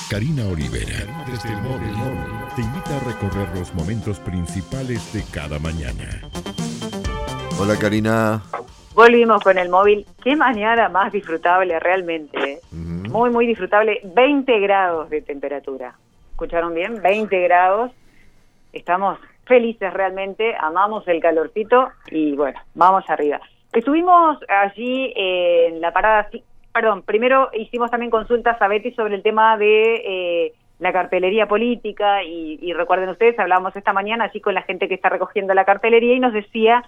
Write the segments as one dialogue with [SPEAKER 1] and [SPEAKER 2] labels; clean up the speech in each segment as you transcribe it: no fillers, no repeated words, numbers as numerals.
[SPEAKER 1] Karina Olivera, desde el móvil, te invita a recorrer los momentos principales de cada mañana.
[SPEAKER 2] Hola Karina.
[SPEAKER 3] Volvimos con el móvil. Qué mañana más disfrutable realmente. Muy, muy disfrutable. 20 grados de temperatura. ¿Escucharon bien? 20 grados. Estamos felices realmente. Amamos el calorcito y bueno, vamos arriba. Estuvimos allí en la parada... primero hicimos también consultas a Betty sobre el tema de la cartelería política y recuerden ustedes, hablábamos esta mañana así con la gente que está recogiendo la cartelería y nos decía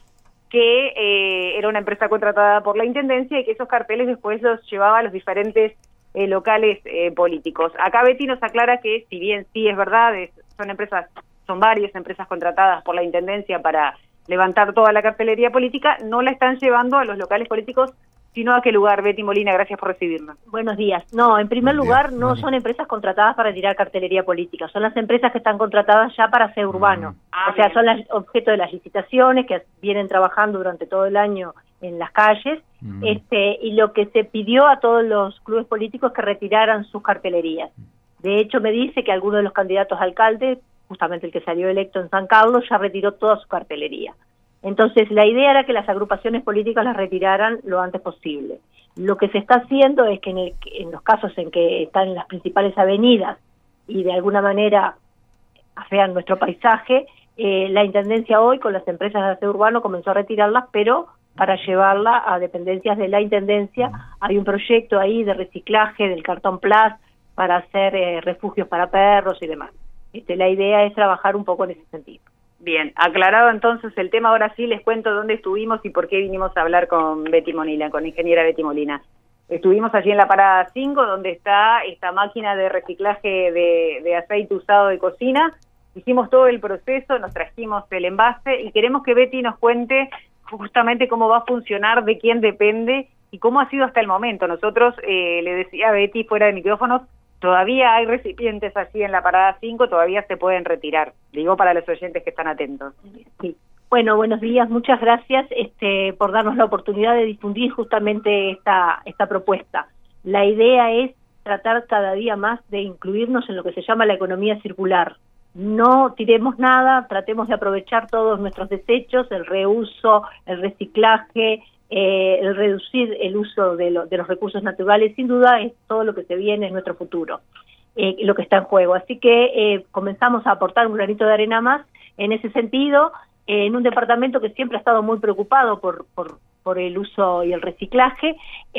[SPEAKER 3] que era una empresa contratada por la Intendencia y que esos carteles después los llevaba a los diferentes locales políticos. Acá Betty nos aclara que si bien sí es verdad, son varias empresas contratadas por la Intendencia para levantar toda la cartelería política, no la están llevando a los locales políticos. ¿Sino a qué lugar, Betty Molina? Gracias por recibirnos.
[SPEAKER 4] Buenos días. No, en primer lugar, no son empresas contratadas para tirar cartelería política, son las empresas que están contratadas ya para ser urbano. O sea, son objeto de las licitaciones que vienen trabajando durante todo el año en las calles, y lo que se pidió a todos los clubes políticos es que retiraran sus cartelerías. De hecho, me dice que alguno de los candidatos a alcalde, justamente el que salió electo en San Carlos, ya retiró toda su cartelería. Entonces, la idea era que las agrupaciones políticas las retiraran lo antes posible. Lo que se está haciendo es que en los casos en que están en las principales avenidas y de alguna manera afean nuestro paisaje, la Intendencia hoy con las empresas de aseo urbano comenzó a retirarlas, pero para llevarla a dependencias de la Intendencia hay un proyecto ahí de reciclaje del cartón Plus para hacer refugios para perros y demás. La idea es trabajar un poco en ese sentido.
[SPEAKER 3] Bien, aclarado entonces el tema, ahora sí les cuento dónde estuvimos y por qué vinimos a hablar con Betty Molina, con ingeniera Betty Molina. Estuvimos allí en la parada 5, donde está esta máquina de reciclaje de aceite usado de cocina. Hicimos todo el proceso, nos trajimos el envase y queremos que Betty nos cuente justamente cómo va a funcionar, de quién depende y cómo ha sido hasta el momento. Nosotros, le decía a Betty fuera de micrófonos, todavía hay recipientes así en la parada 5, todavía se pueden retirar. Digo para los oyentes que están atentos.
[SPEAKER 4] Sí. Bueno, buenos días, muchas gracias por darnos la oportunidad de difundir justamente esta propuesta. La idea es tratar cada día más de incluirnos en lo que se llama la economía circular. No tiremos nada, tratemos de aprovechar todos nuestros desechos, el reuso, el reciclaje, el reducir el uso de los recursos naturales, sin duda es todo lo que se viene en nuestro futuro, lo que está en juego. Así que comenzamos a aportar un granito de arena más en ese sentido, en un departamento que siempre ha estado muy preocupado por el uso y el reciclaje.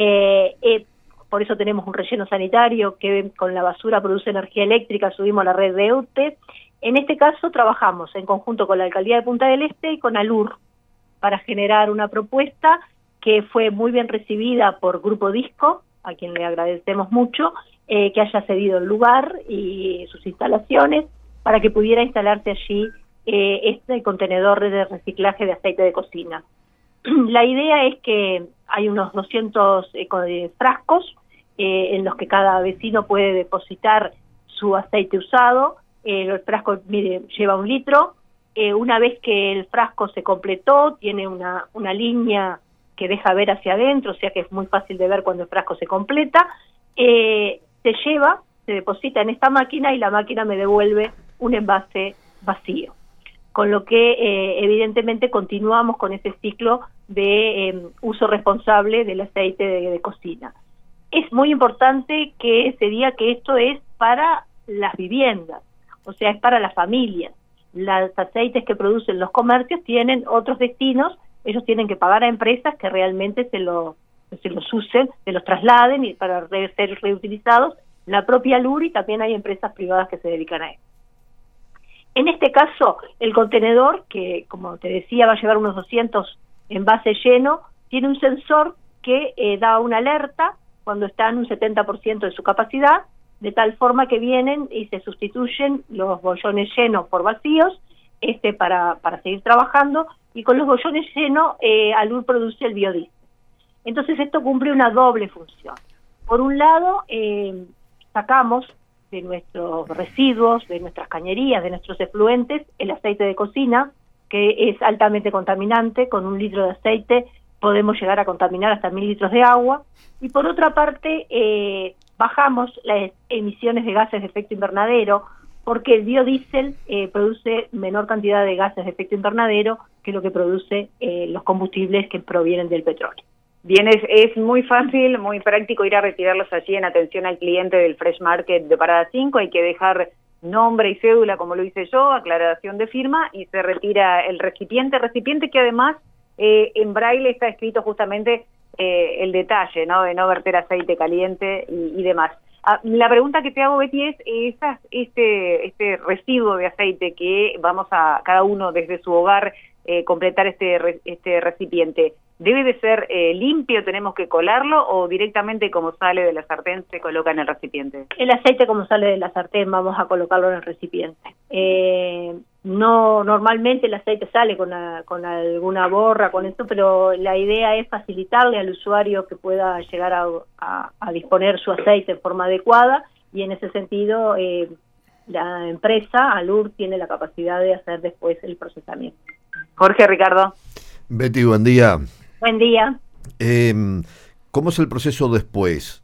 [SPEAKER 4] Por eso tenemos un relleno sanitario que con la basura produce energía eléctrica, subimos a la red de EUTE. En este caso trabajamos en conjunto con la Alcaldía de Punta del Este y con ALUR para generar una propuesta que fue muy bien recibida por Grupo Disco, a quien le agradecemos mucho, que haya cedido el lugar y sus instalaciones para que pudiera instalarse allí este contenedor de reciclaje de aceite de cocina. La idea es que hay unos 200 frascos en los que cada vecino puede depositar su aceite usado. El frasco lleva 1 litro. Una vez que el frasco se completó, tiene una línea que deja ver hacia adentro, o sea que es muy fácil de ver cuando el frasco se completa, se deposita en esta máquina y la máquina me devuelve un envase vacío. Con lo que evidentemente continuamos con ese ciclo de uso responsable del aceite de cocina. Es muy importante que se diga que esto es para las viviendas, o sea, es para las familias. Los aceites que producen los comercios tienen otros destinos, ellos tienen que pagar a empresas que realmente se los usen, se los trasladen y para ser reutilizados, la propia LUR, y también hay empresas privadas que se dedican a eso. En este caso, el contenedor, que como te decía va a llevar unos 200 envases llenos, tiene un sensor que da una alerta cuando está en un 70% de su capacidad, de tal forma que vienen y se sustituyen los bollones llenos por vacíos, para seguir trabajando, y con los bollones llenos ALUR produce el biodiesel. Entonces esto cumple una doble función. Por un lado, sacamos de nuestros residuos, de nuestras cañerías, de nuestros efluentes, el aceite de cocina, que es altamente contaminante. Con 1 litro de aceite podemos llegar a contaminar hasta 1000 litros de agua. Y por otra parte, bajamos las emisiones de gases de efecto invernadero, porque el biodiesel produce menor cantidad de gases de efecto invernadero que lo que produce los combustibles que provienen del petróleo.
[SPEAKER 3] Bien, es muy fácil, muy práctico ir a retirarlos allí en atención al cliente del Fresh Market de Parada 5, hay que dejar nombre y cédula como lo hice yo, aclaración de firma y se retira el recipiente que además en braille está escrito justamente el detalle, ¿no? De no verter aceite caliente y demás. La pregunta que te hago, Betty, es este residuo de aceite que vamos a cada uno desde su hogar completar este recipiente. ¿Debe de ser limpio, tenemos que colarlo o directamente como sale de la sartén se coloca en el recipiente?
[SPEAKER 4] El aceite como sale de la sartén vamos a colocarlo en el recipiente. No, normalmente el aceite sale con alguna borra, con esto, pero la idea es facilitarle al usuario que pueda llegar a disponer su aceite en forma adecuada y en ese sentido la empresa, Alur, tiene la capacidad de hacer después el procesamiento.
[SPEAKER 3] Jorge, Ricardo.
[SPEAKER 2] Betty, buen día.
[SPEAKER 4] Buen día.
[SPEAKER 2] ¿Cómo es el proceso después?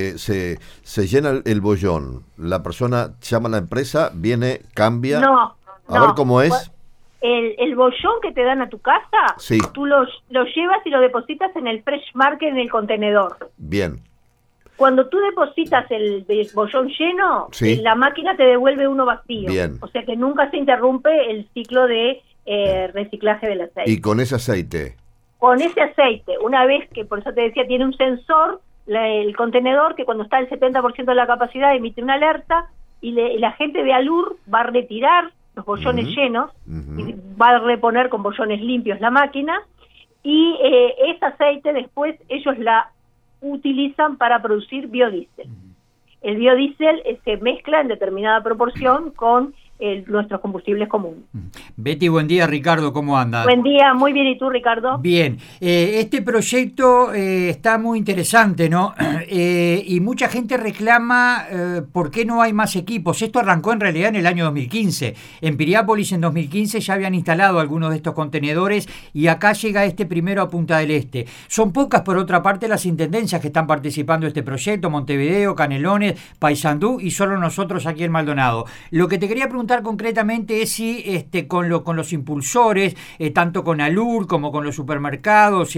[SPEAKER 2] Se llena el bollón, la persona llama a la empresa, viene, cambia.
[SPEAKER 4] No.
[SPEAKER 2] A ver cómo es.
[SPEAKER 4] El bollón que te dan a tu casa,
[SPEAKER 2] sí,
[SPEAKER 4] tú lo llevas y lo depositas en el Fresh Market en el contenedor.
[SPEAKER 2] Bien.
[SPEAKER 4] Cuando tú depositas el bollón lleno,
[SPEAKER 2] sí,
[SPEAKER 4] la máquina te devuelve uno vacío.
[SPEAKER 2] Bien.
[SPEAKER 4] O sea que nunca se interrumpe el ciclo de reciclaje del aceite.
[SPEAKER 2] ¿Y con ese aceite?
[SPEAKER 4] Con ese aceite, una vez que, por eso te decía, tiene un sensor, el contenedor, que cuando está al 70% de la capacidad emite una alerta y la gente de Alur va a retirar los bollones llenos y va a reponer con bollones limpios la máquina y ese aceite después ellos la utilizan para producir biodiesel. El biodiesel se mezcla en determinada proporción con nuestros combustibles comunes.
[SPEAKER 5] Betty, buen día. Ricardo, ¿cómo anda?
[SPEAKER 4] Buen día, muy bien. ¿Y tú, Ricardo?
[SPEAKER 5] Bien. Este proyecto está muy interesante, ¿no? Y mucha gente reclama por qué no hay más equipos. Esto arrancó en realidad en el año 2015. En Piriápolis en 2015 ya habían instalado algunos de estos contenedores y acá llega este primero a Punta del Este. Son pocas, por otra parte, las intendencias que están participando en este proyecto: Montevideo, Canelones, Paysandú y solo nosotros aquí en Maldonado. Lo que te quería preguntar concretamente es si con los impulsores, tanto con Alur como con los supermercados,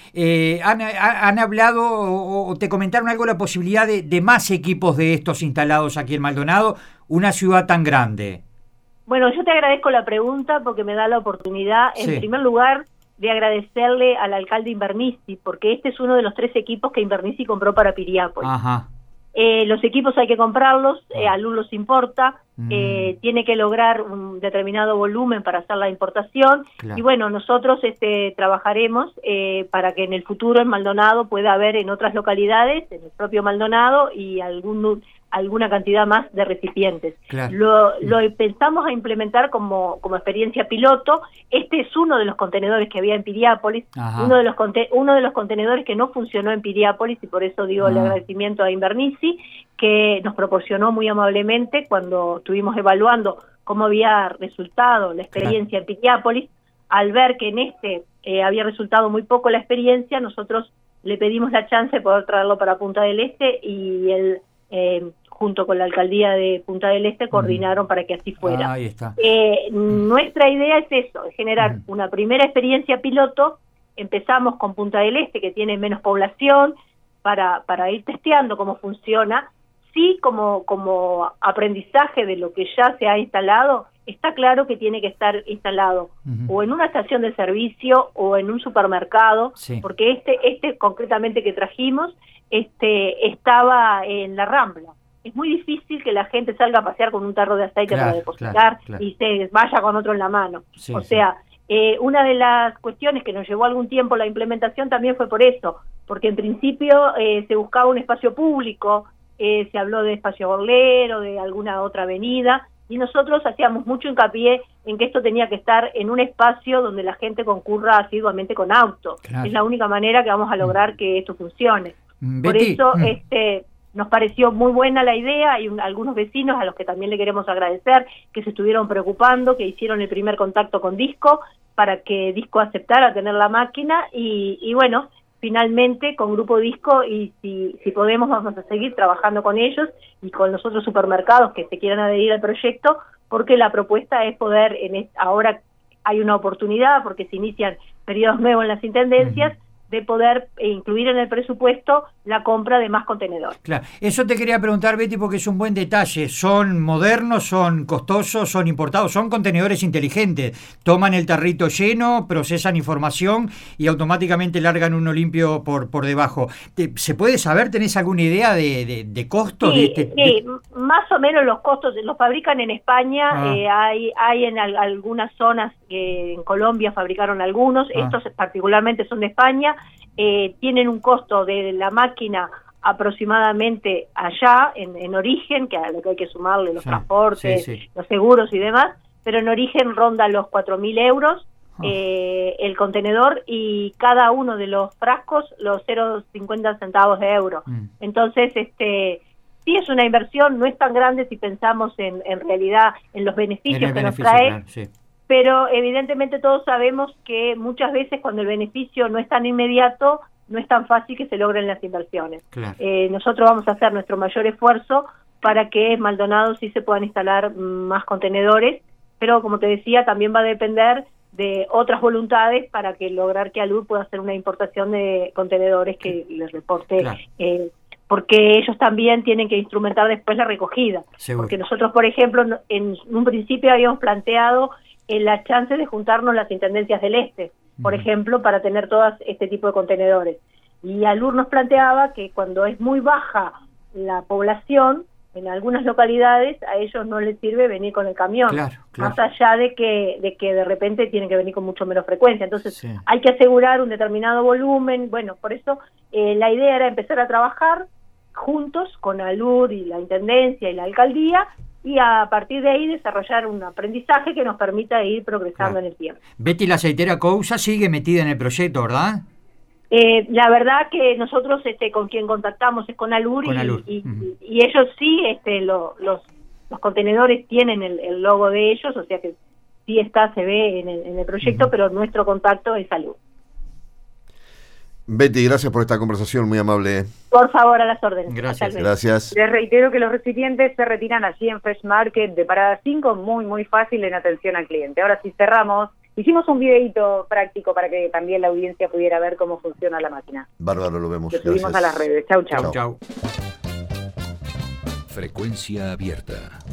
[SPEAKER 5] han hablado o te comentaron algo la posibilidad de más equipos de estos instalados aquí en Maldonado, una ciudad tan grande.
[SPEAKER 4] Bueno, yo te agradezco la pregunta porque me da la oportunidad, en primer lugar, de agradecerle al alcalde Invernizzi, porque este es uno de los 3 equipos que Invernizzi compró para Piriápolis.
[SPEAKER 5] Ajá.
[SPEAKER 4] Los equipos hay que comprarlos, Alur los importa, tiene que lograr un determinado volumen para hacer la importación, claro. Y bueno, nosotros trabajaremos para que en el futuro en Maldonado pueda haber en otras localidades, en el propio Maldonado y alguna cantidad más de recipientes. Claro. Lo pensamos a implementar como experiencia piloto. Este es uno de los contenedores que había en Piriápolis, uno de los contenedores que no funcionó en Piriápolis, y por eso digo el agradecimiento a Invernizzi, que nos proporcionó muy amablemente cuando estuvimos evaluando cómo había resultado la experiencia en Piriápolis. Al ver que en había resultado muy poco la experiencia, nosotros le pedimos la chance de poder traerlo para Punta del Este y él junto con la alcaldía de Punta del Este coordinaron para que así fuera.
[SPEAKER 5] Ahí está.
[SPEAKER 4] Nuestra idea es eso, es generar una primera experiencia piloto. Empezamos con Punta del Este, que tiene menos población, para ir testeando cómo funciona. Sí, como aprendizaje de lo que ya se ha instalado, está claro que tiene que estar instalado o en una estación de servicio o en un supermercado, porque este concretamente que trajimos, estaba en la Rambla. Es muy difícil que la gente salga a pasear con un tarro de aceite para depositar y se vaya con otro en la mano. Una de las cuestiones que nos llevó algún tiempo la implementación también fue por eso, porque en principio se buscaba un espacio público, se habló de espacio Borlero, de alguna otra avenida, y nosotros hacíamos mucho hincapié en que esto tenía que estar en un espacio donde la gente concurra asiduamente con auto. Es la única manera que vamos a lograr que esto funcione. Betty. Por eso nos pareció muy buena la idea. Hay algunos vecinos a los que también le queremos agradecer que se estuvieron preocupando, que hicieron el primer contacto con Disco para que Disco aceptara tener la máquina y bueno, finalmente con Grupo Disco, y si podemos vamos a seguir trabajando con ellos y con los otros supermercados que se quieran adherir al proyecto, porque la propuesta es poder, ahora hay una oportunidad porque se inician periodos nuevos en las intendencias, de poder incluir en el presupuesto la compra de más contenedores.
[SPEAKER 5] Claro, eso te quería preguntar, Betty, porque es un buen detalle. ¿Son modernos, son costosos, son importados? Son contenedores inteligentes. Toman el tarrito lleno, procesan información y automáticamente largan uno limpio por debajo. ¿Se puede saber? ¿Tenés alguna idea de costos?
[SPEAKER 4] Sí, más o menos los costos los fabrican en España. Hay en algunas zonas, en Colombia fabricaron algunos, estos particularmente son de España. Tienen un costo de la máquina aproximadamente allá, en origen, que a lo que hay que sumarle los transportes, los seguros y demás, pero en origen ronda los 4.000 euros el contenedor, y cada uno de los frascos los 0,50 centavos de euro. Entonces, sí es una inversión, no es tan grande si pensamos en realidad en los beneficios que nos trae, claro, pero evidentemente todos sabemos que muchas veces cuando el beneficio no es tan inmediato, no es tan fácil que se logren las inversiones. Claro. Nosotros vamos a hacer nuestro mayor esfuerzo para que en Maldonado sí se puedan instalar más contenedores, pero como te decía, también va a depender de otras voluntades para que lograr que Alur pueda hacer una importación de contenedores que les reporte, claro, porque ellos también tienen que instrumentar después la recogida. Seguro. Porque nosotros, por ejemplo, en un principio habíamos planteado la chance de juntarnos las intendencias del este, por ejemplo, para tener todas este tipo de contenedores. Y Alur nos planteaba que cuando es muy baja la población, en algunas localidades a ellos no les sirve venir con el camión, claro. Más allá de que de repente tienen que venir con mucho menos frecuencia. Entonces hay que asegurar un determinado volumen. Bueno, por eso la idea era empezar a trabajar juntos con Alur y la Intendencia y la Alcaldía, y a partir de ahí desarrollar un aprendizaje que nos permita ir progresando en el tiempo.
[SPEAKER 5] Betty, la aceitera Cousa sigue metida en el proyecto, ¿verdad?
[SPEAKER 4] La verdad que nosotros con quien contactamos es con Alur, y ellos sí, los contenedores tienen el logo de ellos, o sea que sí se ve en el proyecto, pero nuestro contacto es Alur.
[SPEAKER 2] Betty, gracias por esta conversación, muy amable.
[SPEAKER 4] Por favor, a las órdenes.
[SPEAKER 2] Gracias.
[SPEAKER 3] Les reitero que los recipientes se retiran allí en Fresh Market de Parada 5, muy fácil en atención al cliente. Ahora sí cerramos. Hicimos un videito práctico para que también la audiencia pudiera ver cómo funciona la máquina.
[SPEAKER 2] Bárbaro, lo vemos.
[SPEAKER 3] Lo subimos a las redes. Chau.
[SPEAKER 1] Frecuencia abierta.